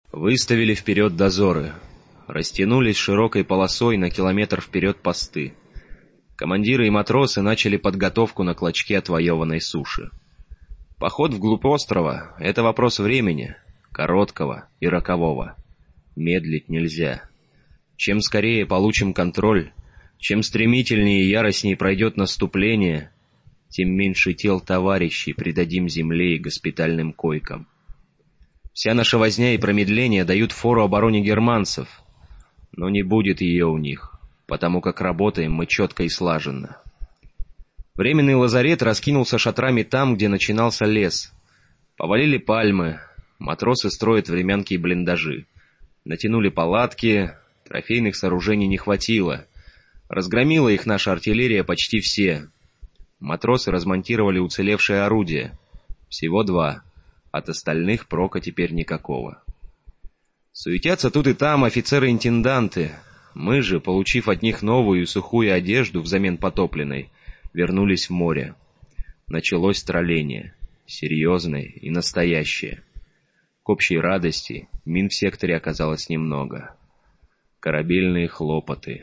Выставили вперед дозоры. Растянулись широкой полосой на километр вперед посты. Командиры и матросы начали подготовку на клочке отвоеванной суши. Поход вглубь острова — это вопрос времени, короткого и рокового. Медлить нельзя. Чем скорее получим контроль, чем стремительнее и яростнее пройдет наступление, тем меньше тел товарищей придадим земле и госпитальным койкам. Вся наша возня и промедление дают фору обороне германцев, но не будет ее у них, потому как работаем мы четко и слаженно. Временный лазарет раскинулся шатрами там, где начинался лес. Повалили пальмы, матросы строят времянки и блиндажи. Натянули палатки, трофейных сооружений не хватило. Разгромила их наша артиллерия почти все. Матросы размонтировали уцелевшие орудия. Всего 2. От остальных прока теперь никакого. Суетятся тут и там офицеры-интенданты. Мы же, получив от них новую и сухую одежду взамен потопленной, вернулись в море. Началось тролление. Серьезное и настоящее. К общей радости мин в секторе оказалось немного. Корабельные хлопоты.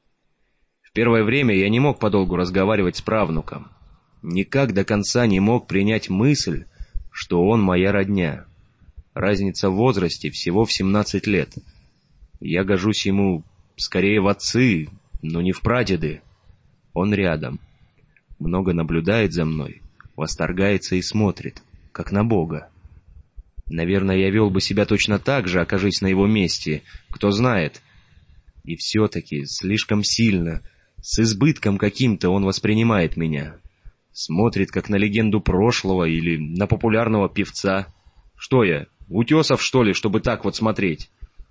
В первое время я не мог подолгу разговаривать с правнуком. Никак до конца не мог принять мысль, что он моя родня. Разница в возрасте всего в 17 лет. Я гожусь ему скорее в отцы, но не в прадеды. Он рядом. Много наблюдает за мной, восторгается и смотрит, как на Бога. Наверное, я вел бы себя точно так же, окажись на его месте, кто знает. И все-таки слишком сильно, с избытком каким-то он воспринимает меня. Смотрит, как на легенду прошлого или на популярного певца. Что я, Утесов, что ли, чтобы так вот смотреть?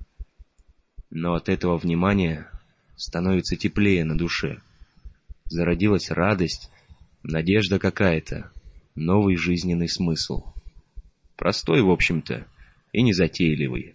Но от этого внимания становится теплее на душе. Зародилась радость, надежда какая-то, новый жизненный смысл. Простой, в общем-то, и незатейливый.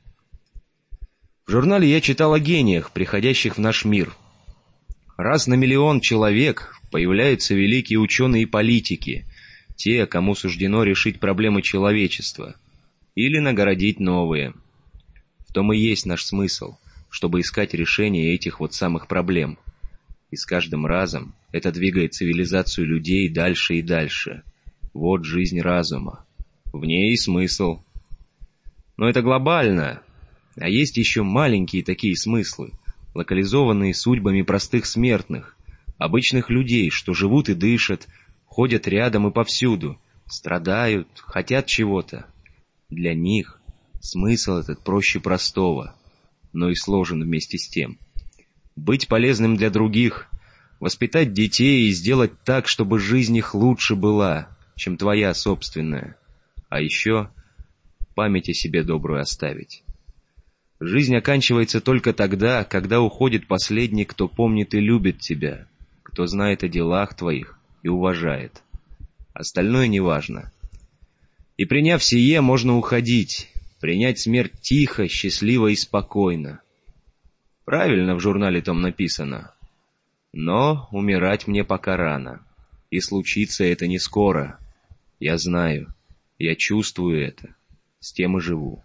В журнале я читал о гениях, приходящих в наш мир. Раз на миллион человек появляются великие ученые и политики, те, кому суждено решить проблемы человечества, или нагородить новые. В том и есть наш смысл, чтобы искать решение этих вот самых проблем. И с каждым разом это двигает цивилизацию людей дальше и дальше. Вот жизнь разума. В ней и смысл. Но это глобально. А есть еще маленькие такие смыслы, локализованные судьбами простых смертных, обычных людей, что живут и дышат, ходят рядом и повсюду, страдают, хотят чего-то. Для них смысл этот проще простого, но и сложен вместе с тем. Быть полезным для других, воспитать детей и сделать так, чтобы жизнь их лучше была, чем твоя собственная. А еще память о себе добрую оставить. Жизнь оканчивается только тогда, когда уходит последний, кто помнит и любит тебя, кто знает о делах твоих и уважает. Остальное неважно. И приняв сие, можно уходить, принять смерть тихо, счастливо и спокойно. Правильно в журнале том написано. Но умирать мне пока рано. И случится это не скоро. Я знаю, я чувствую это. С тем и живу.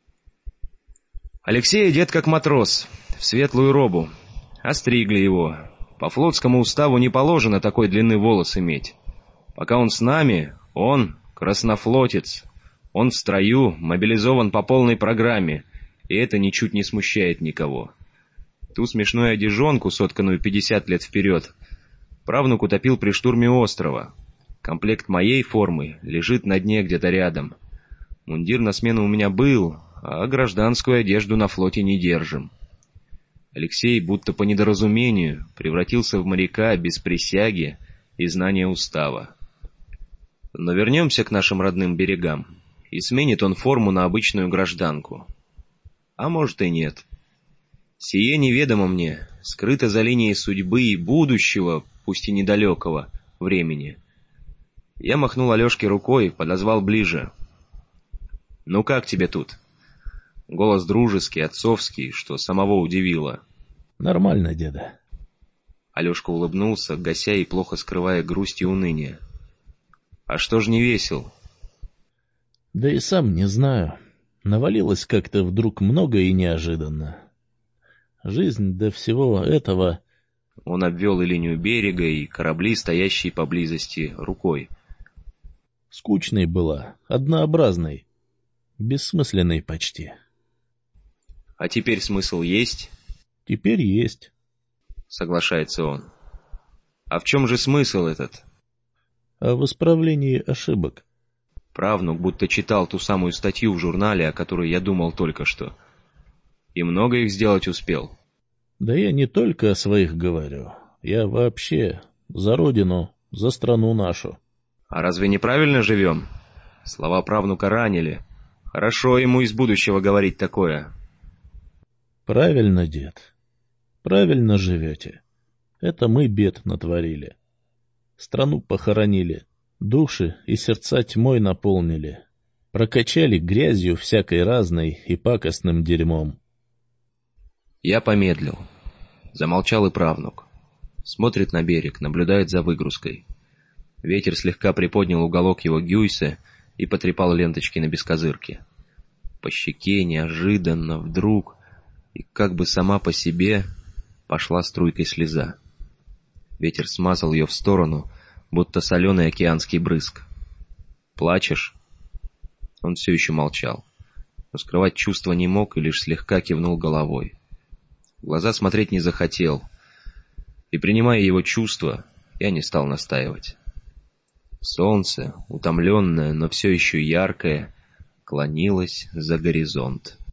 Алексей одет как матрос, в светлую робу. Остригли его. По флотскому уставу не положено такой длины волос иметь. Пока он с нами, он краснофлотец. Он в строю, мобилизован по полной программе, и это ничуть не смущает никого. Ту смешную одежонку, сотканную 50 лет вперед, правнук утопил при штурме острова. Комплект моей формы лежит на дне где-то рядом. Мундир на смену у меня был, а гражданскую одежду на флоте не держим. Алексей, будто по недоразумению, превратился в моряка без присяги и знания устава. Но вернемся к нашим родным берегам, и сменит он форму на обычную гражданку. А может и нет. Сие неведомо мне, скрыто за линией судьбы и будущего, пусть и недалекого, времени. Я махнул Алешке рукой, подозвал ближе. «Ну как тебе тут?» Голос дружеский, отцовский, что самого удивило. «Нормально, деда». Алешка улыбнулся, гася и плохо скрывая грусть и уныние. «А что ж не весел?» «Да и сам не знаю. Навалилось как-то вдруг много и неожиданно. Жизнь до всего этого... Он обвел и линию берега, и корабли, стоящие поблизости, рукой. Скучной была, однообразной, бессмысленной почти. А теперь смысл есть? Теперь есть. Соглашается он. А в чем же смысл этот? А в исправлении ошибок. Правнук будто читал ту самую статью в журнале, о которой я думал только что. И много их сделать успел. Да я не только о своих говорю. Я вообще за родину, за страну нашу. А разве неправильно живем? Слова правнука ранили. Хорошо ему из будущего говорить такое. Правильно, дед. Правильно живете. Это мы бед натворили. Страну похоронили, души и сердца тьмой наполнили. Прокачали грязью всякой разной и пакостным дерьмом. Я помедлил. Замолчал и правнук. Смотрит на берег, наблюдает за выгрузкой. Ветер слегка приподнял уголок его гюйса и потрепал ленточки на бескозырке. По щеке неожиданно, вдруг, и как бы сама по себе, пошла струйкой слеза. Ветер смазал ее в сторону, будто соленый океанский брызг. «Плачешь?» Он все еще молчал, но скрывать чувства не мог и лишь слегка кивнул головой. В глаза смотреть не захотел, и, принимая его чувства, я не стал настаивать. Солнце, утомленное, но все еще яркое, клонилось за горизонт.